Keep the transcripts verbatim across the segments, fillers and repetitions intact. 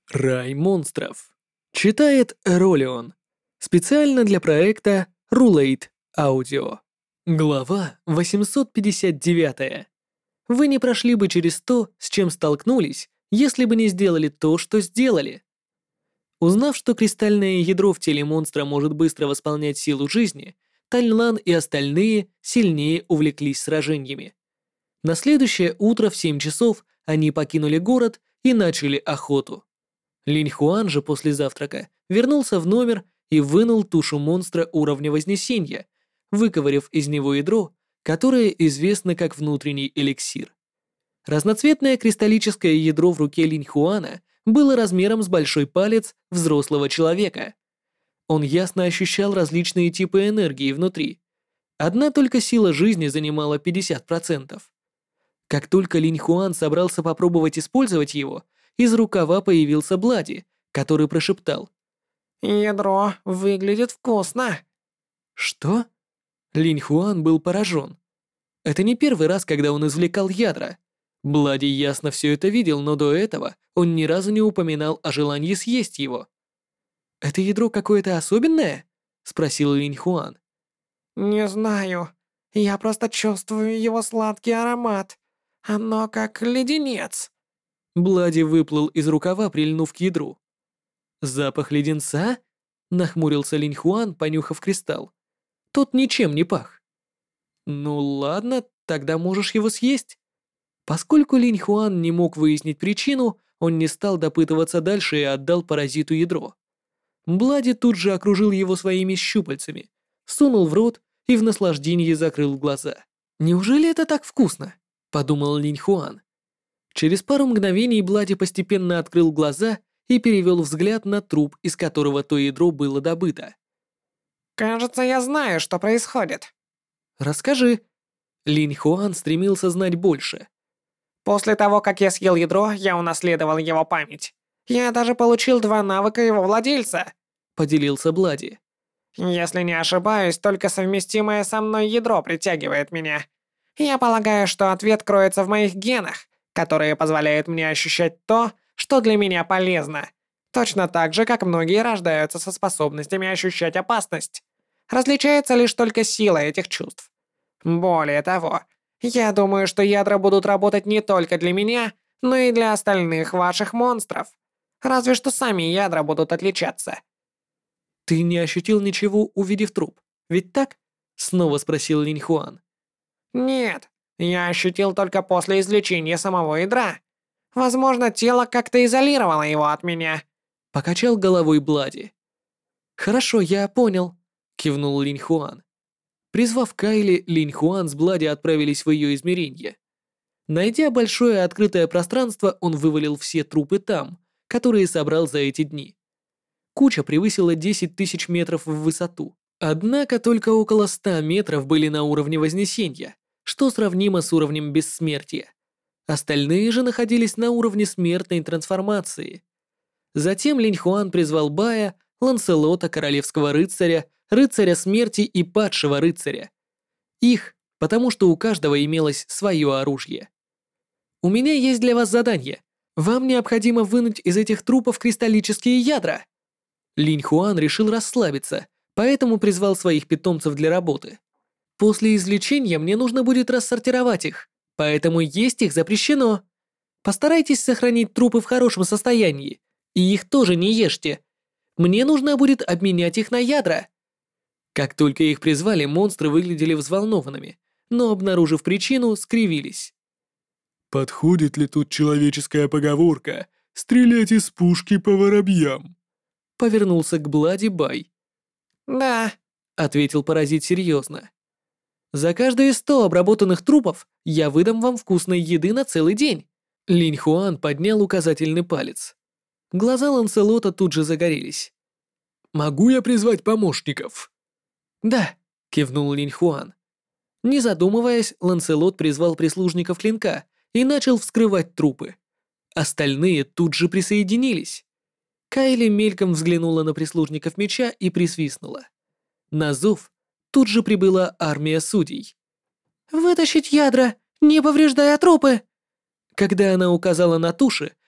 Рай монстров. Читает Ролион. Специально для проекта Rulate Audio. Глава восемьсот пятьдесят девять. Вы не прошли бы через то, с чем столкнулись, если бы не сделали то, что сделали. Узнав, что кристальное ядро в теле монстра может быстро восполнять силу жизни, Тальнлан и остальные сильнее увлеклись сражениями. На следующее утро в семь часов они покинули город и начали охоту. Линь Хуан же после завтрака вернулся в номер и вынул тушу монстра уровня Вознесения, выковыряв из него ядро, которое известно как внутренний эликсир. Разноцветное кристаллическое ядро в руке Линь Хуана было размером с большой палец взрослого человека. Он ясно ощущал различные типы энергии внутри. Одна только сила жизни занимала пятьдесят процентов. Как только Линь Хуан собрался попробовать использовать его, из рукава появился Блади, который прошептал: «Ядро выглядит вкусно». «Что?» Линь Хуан был поражен. Это не первый раз, когда он извлекал ядра. Блади ясно все это видел, но до этого он ни разу не упоминал о желании съесть его. «Это ядро какое-то особенное?» — спросил Линь Хуан. «Не знаю. Я просто чувствую его сладкий аромат. Оно как леденец». Блади выплыл из рукава, прильнув к ядру. «Запах леденца?» — нахмурился Линь Хуан, понюхав кристалл. «Тот ничем не пах». «Ну ладно, тогда можешь его съесть». Поскольку Линь Хуан не мог выяснить причину, он не стал допытываться дальше и отдал паразиту ядро. Блади тут же окружил его своими щупальцами, сунул в рот и в наслаждении закрыл глаза. «Неужели это так вкусно?» — подумал Линь Хуан. Через пару мгновений Блади постепенно открыл глаза и перевел взгляд на труп, из которого то ядро было добыто. «Кажется, я знаю, что происходит». «Расскажи». Линь Хуан стремился знать больше. «После того, как я съел ядро, я унаследовал его память. Я даже получил два навыка его владельца», — поделился Блади. «Если не ошибаюсь, только совместимое со мной ядро притягивает меня. Я полагаю, что ответ кроется в моих генах, которые позволяют мне ощущать то, что для меня полезно. Точно так же, как многие рождаются со способностями ощущать опасность. Различается лишь только сила этих чувств. Более того, я думаю, что ядра будут работать не только для меня, но и для остальных ваших монстров. Разве что сами ядра будут отличаться». «Ты не ощутил ничего, увидев труп, ведь так?» — снова спросил Линь Хуан. «Нет, я ощутил только после извлечения самого ядра. Возможно, тело как-то изолировало его от меня». Покачал головой Блади. «Хорошо, я понял», — кивнул Линь Хуан. Призвав Кайли, Линь Хуан с Блади отправились в ее измерение. Найдя большое открытое пространство, он вывалил все трупы там, которые собрал за эти дни. Куча превысила десять тысяч метров в высоту. Однако только около ста метров были на уровне Вознесения, что сравнимо с уровнем Бессмертия. Остальные же находились на уровне смертной трансформации. Затем Линь Хуан призвал Бая, Ланселота, Королевского рыцаря, Рыцаря Смерти и Падшего рыцаря. Их, потому что у каждого имелось свое оружие. «У меня есть для вас задание. Вам необходимо вынуть из этих трупов кристаллические ядра». Линь Хуан решил расслабиться, поэтому призвал своих питомцев для работы. «После извлечения мне нужно будет рассортировать их, поэтому есть их запрещено. Постарайтесь сохранить трупы в хорошем состоянии, и их тоже не ешьте. Мне нужно будет обменять их на ядра». Как только их призвали, монстры выглядели взволнованными, но, обнаружив причину, скривились. «Подходит ли тут человеческая поговорка «стрелять из пушки по воробьям»?» Повернулся к Блади Бай. «Да», — ответил паразит серьезно. «За каждые сто обработанных трупов я выдам вам вкусной еды на целый день». Линь Хуан поднял указательный палец. Глаза Ланселота тут же загорелись. «Могу я призвать помощников?» «Да», — кивнул Линь Хуан. Не задумываясь, Ланселот призвал прислужников клинка и начал вскрывать трупы. Остальные тут же присоединились. Кайли мельком взглянула на прислужников меча и присвистнула. На зов тут же прибыла армия судей. «Вытащить ядра, не повреждая трупы!» Когда она указала на туши,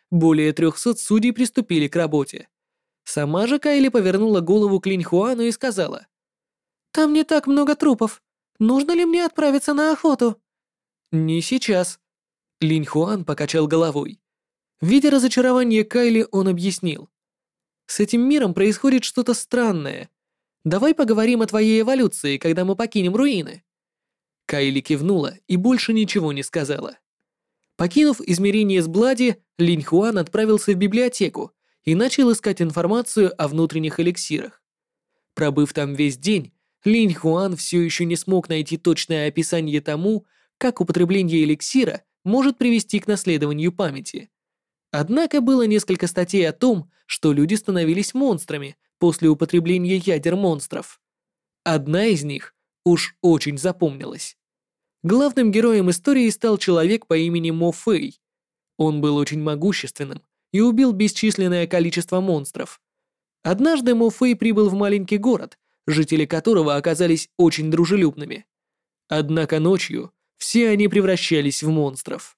Более трехсот судей приступили к работе. Сама же Кайли повернула голову к Линьхуану и сказала: «Там не так много трупов. Нужно ли мне отправиться на охоту?» «Не сейчас». Линьхуан покачал головой. Видя разочарование Кайли, он объяснил: «С этим миром происходит что-то странное. Давай поговорим о твоей эволюции, когда мы покинем руины». Кайли кивнула и больше ничего не сказала. Покинув измерение с Блади, Линьхуан отправился в библиотеку и начал искать информацию о внутренних эликсирах. Пробыв там весь день, Линьхуан все еще не смог найти точное описание тому, как употребление эликсира может привести к наследованию памяти. Однако было несколько статей о том, что люди становились монстрами после употребления ядер монстров. Одна из них уж очень запомнилась. Главным героем истории стал человек по имени Мо Фэй. Он был очень могущественным и убил бесчисленное количество монстров. Однажды Мо Фэй прибыл в маленький город, жители которого оказались очень дружелюбными. Однако ночью все они превращались в монстров.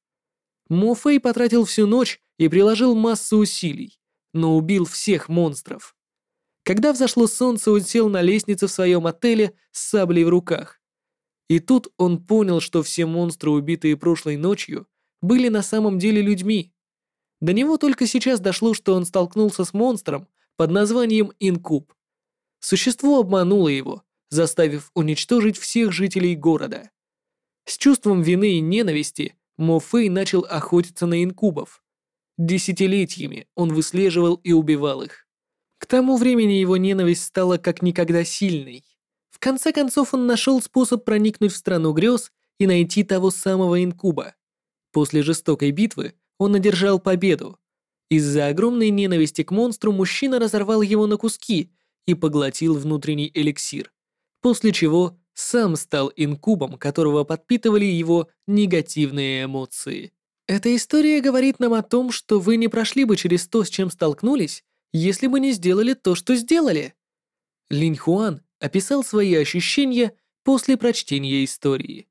Мо Фэй потратил всю ночь и приложил массу усилий, но убил всех монстров. Когда взошло солнце, он сел на лестнице в своем отеле с саблей в руках. И тут он понял, что все монстры, убитые прошлой ночью, были на самом деле людьми. До него только сейчас дошло, что он столкнулся с монстром под названием Инкуб. Существо обмануло его, заставив уничтожить всех жителей города. С чувством вины и ненависти Мо Фэй начал охотиться на инкубов. Десятилетиями он выслеживал и убивал их. К тому времени его ненависть стала как никогда сильной. В конце концов он нашел способ проникнуть в страну грез и найти того самого инкуба. После жестокой битвы он одержал победу. Из-за огромной ненависти к монстру мужчина разорвал его на куски и поглотил внутренний эликсир, после чего сам стал инкубом, которого подпитывали его негативные эмоции. Эта история говорит нам о том, что вы не прошли бы через то, с чем столкнулись, если бы не сделали то, что сделали. Линьхуан описал свои ощущения после прочтения истории.